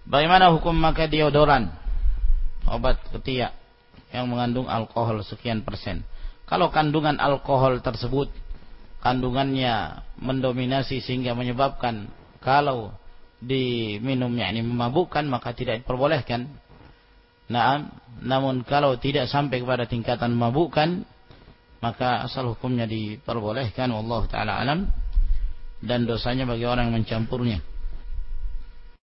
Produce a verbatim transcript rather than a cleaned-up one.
Bagaimana hukum memakai deodoran, obat ketiak yang mengandung alkohol sekian persen? Kalau kandungan alkohol tersebut kandungannya mendominasi sehingga menyebabkan kalau diminum yakni memabukkan, maka tidak diperbolehkan. Nah, namun kalau tidak sampai kepada tingkatan memabukkan, maka asal hukumnya diperbolehkan. Wallahu taala alam. Dan dosanya bagi orang yang mencampurnya.